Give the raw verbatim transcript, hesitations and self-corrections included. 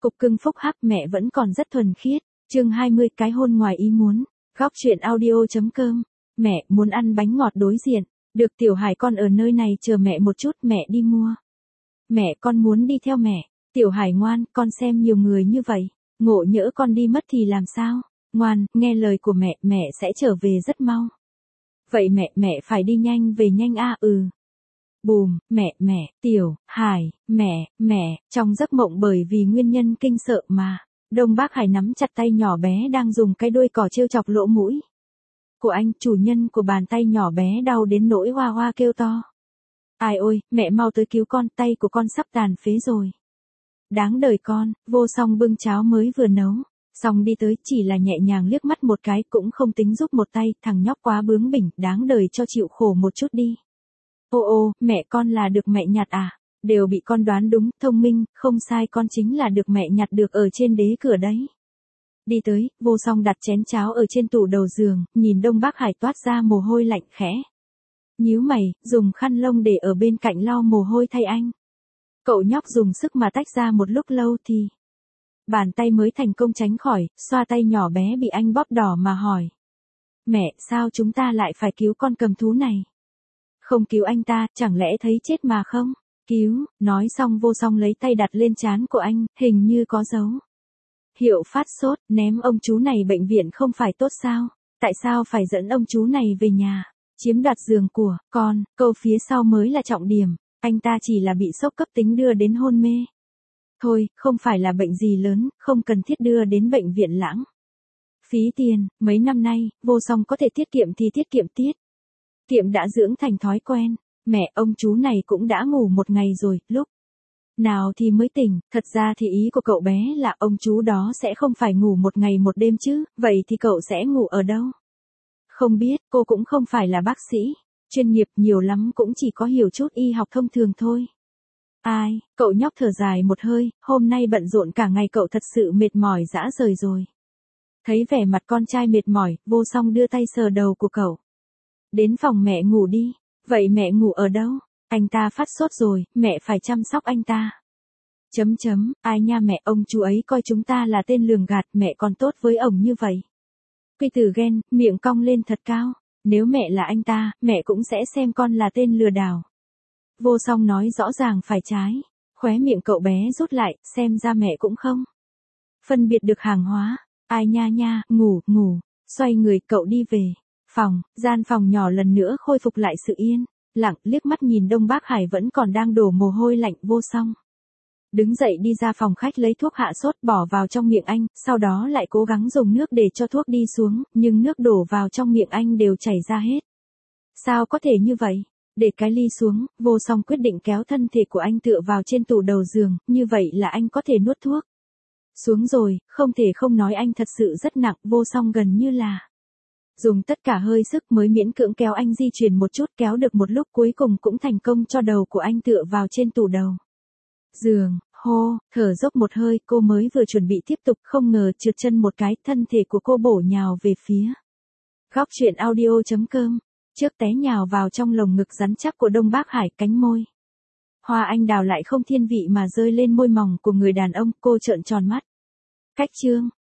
cục cưng phúc hắc mẹ vẫn còn rất thuần khiết. Chương hai mươi cái hôn ngoài ý muốn. Góc truyện audio chấm com. Mẹ muốn ăn bánh ngọt đối diện. Được Tiểu Hải con ở nơi này chờ mẹ một chút, mẹ đi mua. Mẹ con muốn đi theo mẹ. Tiểu Hải ngoan, con xem nhiều người như vậy, ngộ nhỡ con đi mất thì làm sao? Ngoan, nghe lời của mẹ, mẹ sẽ trở về rất mau. Vậy mẹ, mẹ phải đi nhanh về nhanh a. Ừ. Bùm, mẹ, mẹ, Tiểu Hải, mẹ, mẹ, trong giấc mộng bởi vì nguyên nhân kinh sợ mà, Đông Bác Hải nắm chặt tay nhỏ bé đang dùng cái đuôi cỏ trêu chọc lỗ mũi của anh, chủ nhân của bàn tay nhỏ bé đau đến nỗi hoa hoa kêu to. Ai ôi, mẹ mau tới cứu con, tay của con sắp tàn phế rồi. Đáng đời con, Vô Song bưng cháo mới vừa nấu, xong đi tới, chỉ là nhẹ nhàng liếc mắt một cái cũng không tính giúp một tay, thằng nhóc quá bướng bỉnh, đáng đời cho chịu khổ một chút đi. Ô ô, mẹ con là được mẹ nhặt à? Đều bị con đoán đúng, thông minh, không sai, con chính là được mẹ nhặt được ở trên đế cửa đấy. Đi tới, Vô Song đặt chén cháo ở trên tủ đầu giường, nhìn Đông Bác Hải toát ra mồ hôi lạnh khẽ. Nhíu mày, dùng khăn lông để ở bên cạnh lau mồ hôi thay anh. Cậu nhóc dùng sức mà tách ra một lúc lâu thì bàn tay mới thành công tránh khỏi, xoa tay nhỏ bé bị anh bóp đỏ mà hỏi. Mẹ, sao chúng ta lại phải cứu con cầm thú này? Không cứu anh ta, chẳng lẽ thấy chết mà không? Cứu, nói xong Vô Song lấy tay đặt lên trán của anh, hình như có dấu hiệu phát sốt, ném ông chú này bệnh viện không phải tốt sao? Tại sao phải dẫn ông chú này về nhà, chiếm đoạt giường của con? Câu phía sau mới là trọng điểm, anh ta chỉ là bị sốc cấp tính đưa đến hôn mê. Thôi, không phải là bệnh gì lớn, không cần thiết đưa đến bệnh viện lãng phí tiền, mấy năm nay, Vô Song có thể tiết kiệm thì tiết kiệm tiết. Kiệm đã dưỡng thành thói quen, mẹ ông chú này cũng đã ngủ một ngày rồi, lúc nào thì mới tỉnh, thật ra thì ý của cậu bé là ông chú đó sẽ không phải ngủ một ngày một đêm chứ, vậy thì cậu sẽ ngủ ở đâu? Không biết, cô cũng không phải là bác sĩ, chuyên nghiệp nhiều lắm cũng chỉ có hiểu chút y học thông thường thôi. Ai, cậu nhóc thở dài một hơi, hôm nay bận rộn cả ngày cậu thật sự mệt mỏi rã rời rồi. Thấy vẻ mặt con trai mệt mỏi, Vô Song đưa tay sờ đầu của cậu. Đến phòng mẹ ngủ đi. Vậy mẹ ngủ ở đâu? Anh ta phát sốt rồi, mẹ phải chăm sóc anh ta. Chấm chấm, ai nha mẹ, ông chú ấy coi chúng ta là tên lường gạt, mẹ còn tốt với ổng như vậy. Quy Tử ghen, miệng cong lên thật cao. Nếu mẹ là anh ta, mẹ cũng sẽ xem con là tên lừa đảo. Vô Song nói rõ ràng phải trái. Khóe miệng cậu bé rút lại, xem ra mẹ cũng không phân biệt được hàng hóa. Ai nha nha, ngủ, ngủ. Xoay người cậu đi về phòng, gian phòng nhỏ lần nữa khôi phục lại sự yên lặng, liếc mắt nhìn Đông Bác Hải vẫn còn đang đổ mồ hôi lạnh. Vô Song đứng dậy đi ra phòng khách lấy thuốc hạ sốt bỏ vào trong miệng anh, sau đó lại cố gắng dùng nước để cho thuốc đi xuống, nhưng nước đổ vào trong miệng anh đều chảy ra hết. Sao có thể như vậy? Để cái ly xuống, Vô Song quyết định kéo thân thể của anh tựa vào trên tủ đầu giường, như vậy là anh có thể nuốt thuốc xuống rồi, không thể không nói anh thật sự rất nặng. Vô Song gần như là dùng tất cả hơi sức mới miễn cưỡng kéo anh di chuyển một chút, kéo được một lúc cuối cùng cũng thành công cho đầu của anh tựa vào trên tủ đầu giường. Hô, thở dốc một hơi, cô mới vừa chuẩn bị tiếp tục, không ngờ trượt chân một cái, thân thể của cô bổ nhào về phía góc truyện audio chấm com, trước té nhào vào trong lồng ngực rắn chắc của Đông Bác Hải, cánh môi hoa anh đào lại không thiên vị mà rơi lên môi mỏng của người đàn ông, cô trợn tròn mắt. Cách chương